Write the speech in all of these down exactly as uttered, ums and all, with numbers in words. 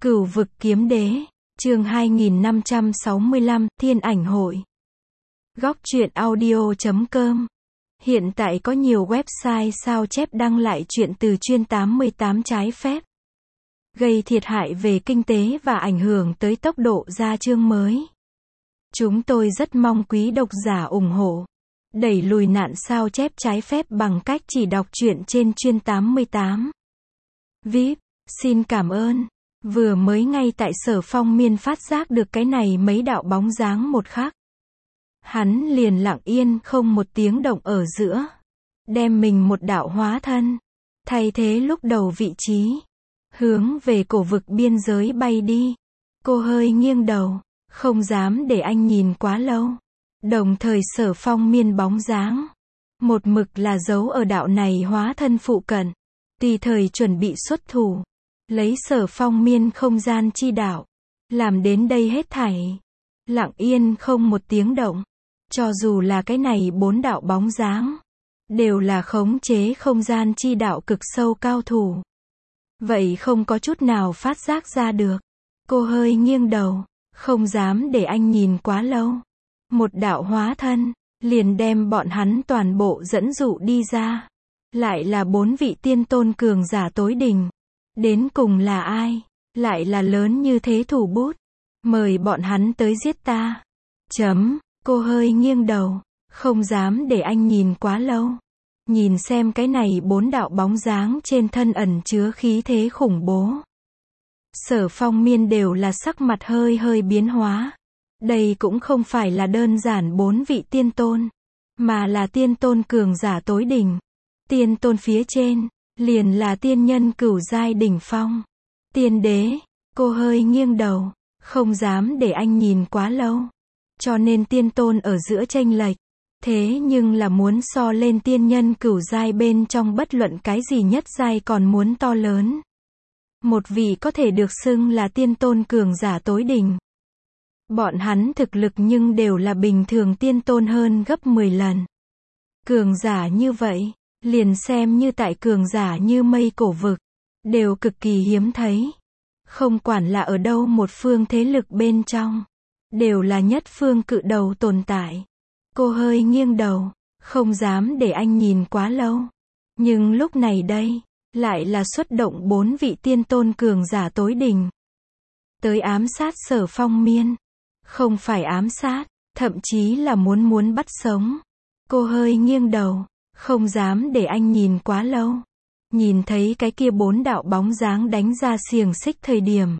Cửu vực kiếm đế, chương hai nghìn năm trăm sáu mươi lăm, Thiên ảnh hội. Góc truyện audio chấm com. Hiện tại có nhiều website sao chép đăng lại chuyện từ chuyên tám mươi tám trái phép, gây thiệt hại về kinh tế và ảnh hưởng tới tốc độ ra chương mới. Chúng tôi rất mong quý độc giả ủng hộ, đẩy lùi nạn sao chép trái phép bằng cách chỉ đọc truyện trên chuyên tám mươi tám. vê i pê, xin cảm ơn. Vừa mới ngay tại Sở Phong Miên phát giác được cái này mấy đạo bóng dáng một khắc. Hắn liền lặng yên không một tiếng động ở giữa, đem mình một đạo hóa thân, thay thế lúc đầu vị trí, hướng về cổ vực biên giới bay đi. Cô hơi nghiêng đầu, không dám để anh nhìn quá lâu. Đồng thời Sở Phong Miên bóng dáng, một mực là giấu ở đạo này hóa thân phụ cận, tùy thời chuẩn bị xuất thủ, lấy Sở Phong Miên không gian chi đạo, làm đến đây hết thảy lặng yên không một tiếng động. Cho dù là cái này bốn đạo bóng dáng, đều là khống chế không gian chi đạo cực sâu cao thủ, vậy không có chút nào phát giác ra được. Cô hơi nghiêng đầu, không dám để anh nhìn quá lâu. Một đạo hóa thân, liền đem bọn hắn toàn bộ dẫn dụ đi ra. Lại là bốn vị tiên tôn cường giả tối đỉnh. Đến cùng là ai? Lại là lớn như thế thủ bút. Mời bọn hắn tới giết ta. Chấm, cô hơi nghiêng đầu, không dám để anh nhìn quá lâu. Nhìn xem cái này bốn đạo bóng dáng trên thân ẩn chứa khí thế khủng bố. Sở Phong Miên đều là sắc mặt hơi hơi biến hóa. Đây cũng không phải là đơn giản bốn vị tiên tôn, mà là tiên tôn cường giả tối đỉnh. Tiên tôn phía trên, liền là tiên nhân cửu giai đỉnh phong. Tiên đế, cô hơi nghiêng đầu, không dám để anh nhìn quá lâu. Cho nên tiên tôn ở giữa chênh lệch, thế nhưng là muốn so lên tiên nhân cửu giai bên trong bất luận cái gì nhất giai còn muốn to lớn. Một vị có thể được xưng là tiên tôn cường giả tối đỉnh. Bọn hắn thực lực nhưng đều là bình thường tiên tôn hơn gấp mười lần. Cường giả như vậy, liền xem như tại cường giả như mây cổ vực, đều cực kỳ hiếm thấy. Không quản là ở đâu một phương thế lực bên trong, đều là nhất phương cự đầu tồn tại. Cô hơi nghiêng đầu, không dám để anh nhìn quá lâu. Nhưng lúc này đây, lại là xuất động bốn vị tiên tôn cường giả tối đỉnh, tới ám sát Sở Phong Miên. Không phải ám sát, thậm chí là muốn muốn bắt sống. Cô hơi nghiêng đầu, không dám để anh nhìn quá lâu. Nhìn thấy cái kia bốn đạo bóng dáng đánh ra xiềng xích thời điểm,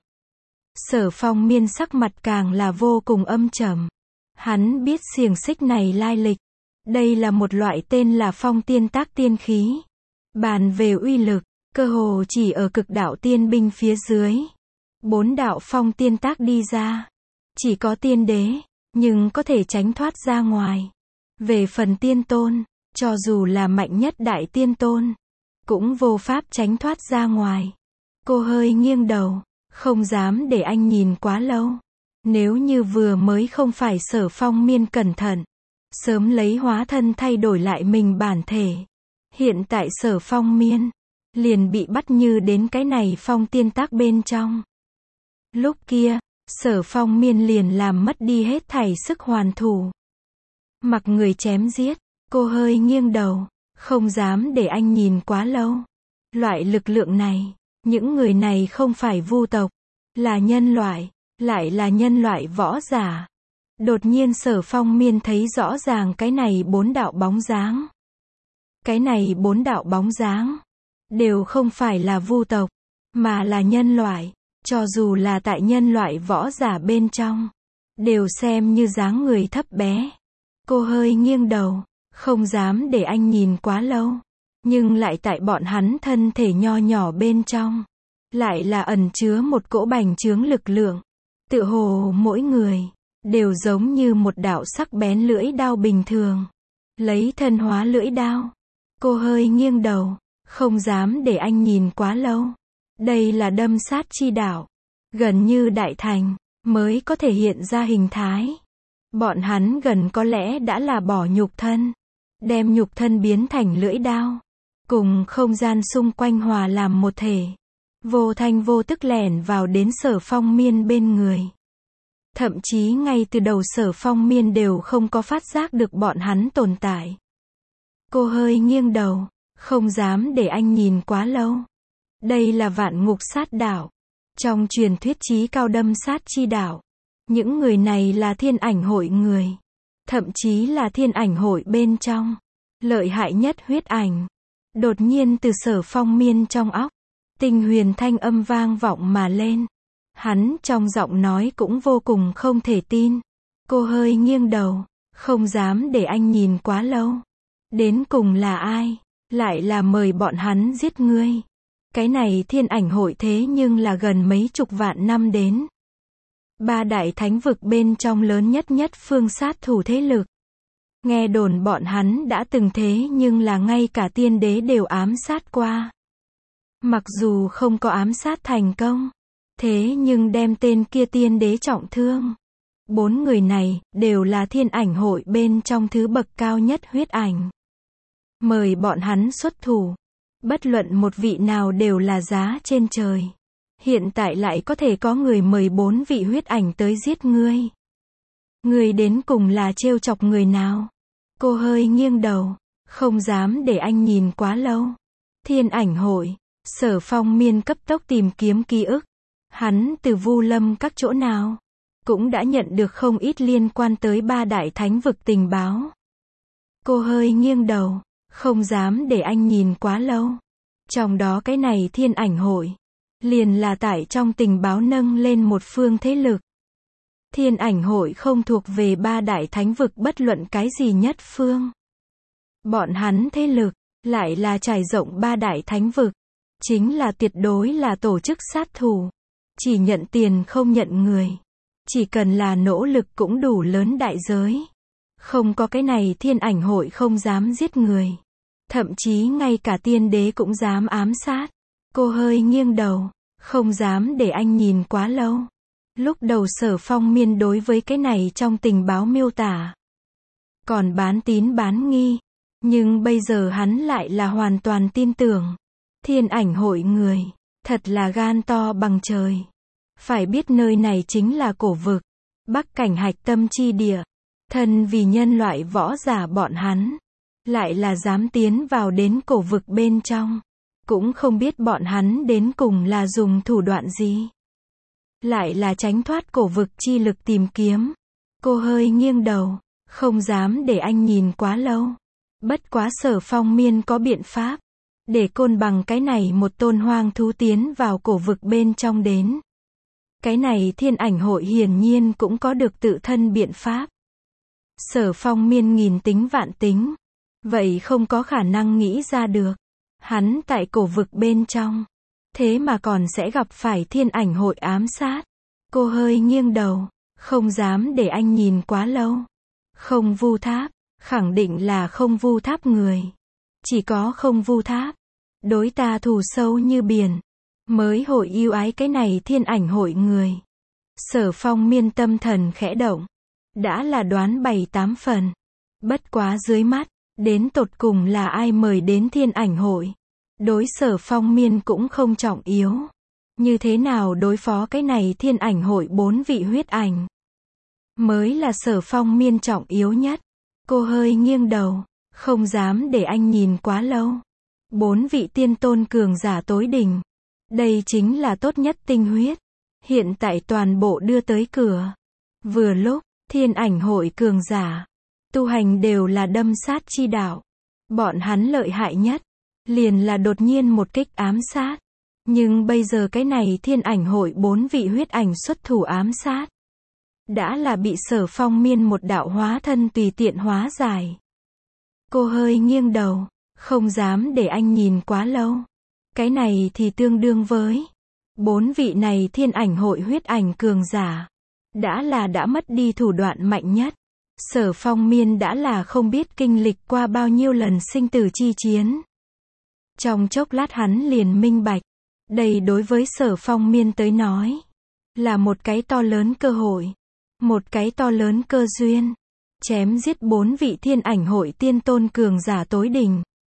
Sở Phong Miên sắc mặt càng là vô cùng âm trầm. Hắn biết xiềng xích này lai lịch. Đây là một loại tên là phong tiên tác tiên khí. Bàn về uy lực, cơ hồ chỉ ở cực đạo tiên binh phía dưới. Bốn đạo phong tiên tác đi ra, chỉ có tiên đế, nhưng có thể tránh thoát ra ngoài. Về phần tiên tôn, cho dù là mạnh nhất đại tiên tôn, cũng vô pháp tránh thoát ra ngoài. Cô hơi nghiêng đầu, không dám để anh nhìn quá lâu. Nếu như vừa mới không phải Sở Phong Miên cẩn thận, sớm lấy hóa thân thay đổi lại mình bản thể, hiện tại Sở Phong Miên liền bị bắt như đến cái này phong tiên tác bên trong. Lúc kia, Sở Phong Miên liền làm mất đi hết thảy sức hoàn thủ. Mặc người chém giết, cô hơi nghiêng đầu, không dám để anh nhìn quá lâu. Loại lực lượng này, những người này không phải vu tộc, là nhân loại, lại là nhân loại võ giả. Đột nhiên Sở Phong Miên thấy rõ ràng cái này bốn đạo bóng dáng. Cái này bốn đạo bóng dáng, đều không phải là vu tộc, mà là nhân loại. Cho dù là tại nhân loại võ giả bên trong, đều xem như dáng người thấp bé. Cô hơi nghiêng đầu, không dám để anh nhìn quá lâu. Nhưng lại tại bọn hắn thân thể nho nhỏ bên trong, lại là ẩn chứa một cỗ bành trướng lực lượng. Tựa hồ mỗi người, đều giống như một đạo sắc bén lưỡi đao bình thường. Lấy thân hóa lưỡi đao. Cô hơi nghiêng đầu, không dám để anh nhìn quá lâu. Đây là đâm sát chi đạo, gần như đại thành, mới có thể hiện ra hình thái. Bọn hắn gần có lẽ đã là bỏ nhục thân, đem nhục thân biến thành lưỡi đao, cùng không gian xung quanh hòa làm một thể. vô thanh vô tức lẻn vào đến Sở Phong Miên bên người. Thậm chí ngay từ đầu Sở Phong Miên đều không có phát giác được bọn hắn tồn tại. Cô hơi nghiêng đầu, không dám để anh nhìn quá lâu. Đây là vạn ngục sát đạo. Trong truyền thuyết chí cao đâm sát chi đạo. Những người này là thiên ảnh hội người. Thậm chí là thiên ảnh hội bên trong. Lợi hại nhất huyết ảnh. Đột nhiên từ Sở Phong Miên trong óc. Tinh huyền thanh âm vang vọng mà lên. Hắn trong giọng nói cũng vô cùng không thể tin. Cô hơi nghiêng đầu, không dám để anh nhìn quá lâu. Đến cùng là ai? Lại là mời bọn hắn giết ngươi. Cái này thiên ảnh hội thế nhưng là gần mấy chục vạn năm đến. Ba đại thánh vực bên trong lớn nhất nhất phương sát thủ thế lực. Nghe đồn bọn hắn đã từng thế nhưng là ngay cả tiên đế đều ám sát qua. Mặc dù không có ám sát thành công, thế nhưng đem tên kia tiên đế trọng thương. Bốn người này đều là thiên ảnh hội bên trong thứ bậc cao nhất huyết ảnh. Mời bọn hắn xuất thủ. Bất luận một vị nào đều là giá trên trời. Hiện tại lại có thể có người mời bốn vị huyết ảnh tới giết ngươi. Ngươi đến cùng là trêu chọc người nào? Cô hơi nghiêng đầu, không dám để anh nhìn quá lâu. Thiên ảnh hội. Sở Phong Miên cấp tốc tìm kiếm ký ức. Hắn từ Vu Lâm các chỗ nào cũng đã nhận được không ít liên quan tới ba đại thánh vực tình báo. Cô hơi nghiêng đầu, không dám để anh nhìn quá lâu. Trong đó cái này thiên ảnh hội, liền là tại trong tình báo nâng lên một phương thế lực. Thiên ảnh hội không thuộc về ba đại thánh vực bất luận cái gì nhất phương. Bọn hắn thế lực, lại là trải rộng ba đại thánh vực. Chính là tuyệt đối là tổ chức sát thủ. Chỉ nhận tiền không nhận người. Chỉ cần là nỗ lực cũng đủ lớn đại giới. Không có cái này thiên ảnh hội không dám giết người. Thậm chí ngay cả tiên đế cũng dám ám sát. Cô hơi nghiêng đầu, không dám để anh nhìn quá lâu. Lúc đầu Sở Phong Miên đối với cái này trong tình báo miêu tả. Còn bán tín bán nghi. Nhưng bây giờ hắn lại là hoàn toàn tin tưởng. Thiên ảnh hội người, thật là gan to bằng trời. Phải biết nơi này chính là cổ vực, Bắc cảnh hạch tâm chi địa. Thân vì nhân loại võ giả bọn hắn, lại là dám tiến vào đến cổ vực bên trong. Cũng không biết bọn hắn đến cùng là dùng thủ đoạn gì. Lại là tránh thoát cổ vực chi lực tìm kiếm. Cô hơi nghiêng đầu, không dám để anh nhìn quá lâu. Bất quá Sở Phong Miên có biện pháp. Để côn bằng cái này một tôn hoang thú tiến vào cổ vực bên trong đến. Cái này thiên ảnh hội hiển nhiên cũng có được tự thân biện pháp. Sở Phong Miên nghìn tính vạn tính. Vậy không có khả năng nghĩ ra được. Hắn tại cổ vực bên trong. Thế mà còn sẽ gặp phải thiên ảnh hội ám sát. Cô hơi nghiêng đầu. Không dám để anh nhìn quá lâu. Không vu tháp. Khẳng định là không vu tháp người. Chỉ có không vu tháp. Đối ta thù sâu như biển. Mới hội yêu ái cái này thiên ảnh hội người. Sở Phong Miên tâm thần khẽ động. Đã là đoán bảy tám phần. Bất quá dưới mắt. Đến tột cùng là ai mời đến thiên ảnh hội. Đối Sở Phong Miên cũng không trọng yếu. Như thế nào đối phó cái này thiên ảnh hội bốn vị huyết ảnh. Mới là Sở Phong Miên trọng yếu nhất. Cô hơi nghiêng đầu. Không dám để anh nhìn quá lâu. Bốn vị tiên tôn cường giả tối đỉnh. Đây chính là tốt nhất tinh huyết. Hiện tại toàn bộ đưa tới cửa. Vừa lúc, thiên ảnh hội cường giả. Tu hành đều là đâm sát chi đạo. Bọn hắn lợi hại nhất. Liền là đột nhiên một kích ám sát. Nhưng bây giờ cái này thiên ảnh hội bốn vị huyết ảnh xuất thủ ám sát. Đã là bị Sở Phong Miên một đạo hóa thân tùy tiện hóa giải. Cô hơi nghiêng đầu. Không dám để anh nhìn quá lâu. Cái này thì tương đương với. Bốn vị này thiên ảnh hội huyết ảnh cường giả. Đã là đã mất đi thủ đoạn mạnh nhất. Sở Phong Miên đã là không biết kinh lịch qua bao nhiêu lần sinh tử chi chiến. Trong chốc lát hắn liền minh bạch. Đây đối với Sở Phong Miên tới nói. Là một cái to lớn cơ hội. Một cái to lớn cơ duyên. Chém giết bốn vị thiên ảnh hội tiên tôn cường giả tối đỉnh.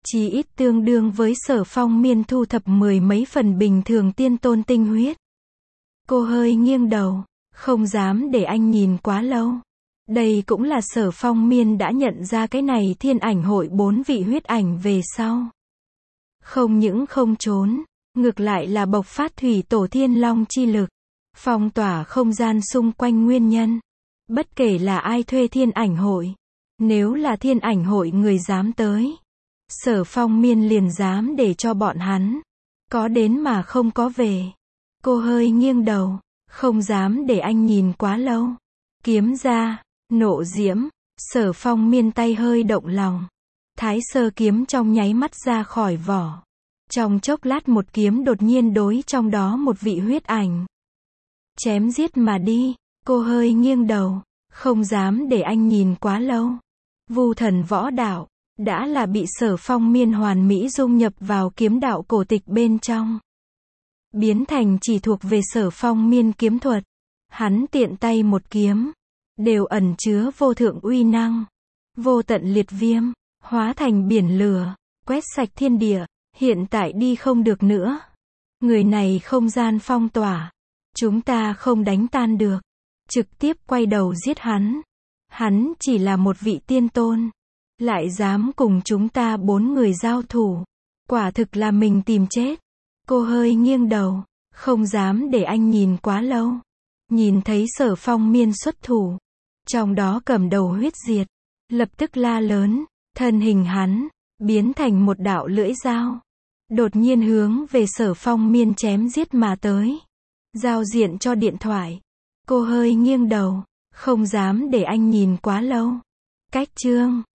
Chí ít tương đương với Sở Phong Miên thu thập mười mấy phần bình thường tiên tôn tinh huyết. Cô hơi nghiêng đầu, không dám để anh nhìn quá lâu. Đây cũng là Sở Phong Miên đã nhận ra cái này thiên ảnh hội bốn vị huyết ảnh về sau. Không những không trốn, ngược lại là bộc phát thủy tổ thiên long chi lực, phong tỏa không gian xung quanh nguyên nhân. Bất kể là ai thuê thiên ảnh hội, nếu là thiên ảnh hội người dám tới, Sở Phong Miên liền dám để cho bọn hắn có đến mà không có về. Cô hơi nghiêng đầu, không dám để anh nhìn quá lâu. Kiếm ra, nộ diễm, Sở Phong Miên tay hơi động lòng. Thái sơ kiếm trong nháy mắt ra khỏi vỏ. Trong chốc lát một kiếm đột nhiên đối trong đó một vị huyết ảnh. Chém giết mà đi, cô hơi nghiêng đầu, không dám để anh nhìn quá lâu. Vu thần võ đạo, đã là bị Sở Phong Miên hoàn mỹ dung nhập vào kiếm đạo cổ tịch bên trong. Biến thành chỉ thuộc về Sở Phong Miên kiếm thuật. Hắn tiện tay một kiếm, đều ẩn chứa vô thượng uy năng. Vô tận liệt viêm, hóa thành biển lửa, quét sạch thiên địa, hiện tại đi không được nữa. Người này không gian phong tỏa, chúng ta không đánh tan được. Trực tiếp quay đầu giết hắn. Hắn chỉ là một vị tiên tôn, lại dám cùng chúng ta bốn người giao thủ. Quả thực là mình tìm chết. Cô hơi nghiêng đầu, không dám để anh nhìn quá lâu. Nhìn thấy Sở Phong Miên xuất thủ, trong đó cầm đầu huyết diệt, lập tức la lớn, thân hình hắn biến thành một đạo lưỡi dao, đột nhiên hướng về Sở Phong Miên chém giết mà tới. Giao diện cho điện thoại. Cô hơi nghiêng đầu, không dám để anh nhìn quá lâu. Cách chương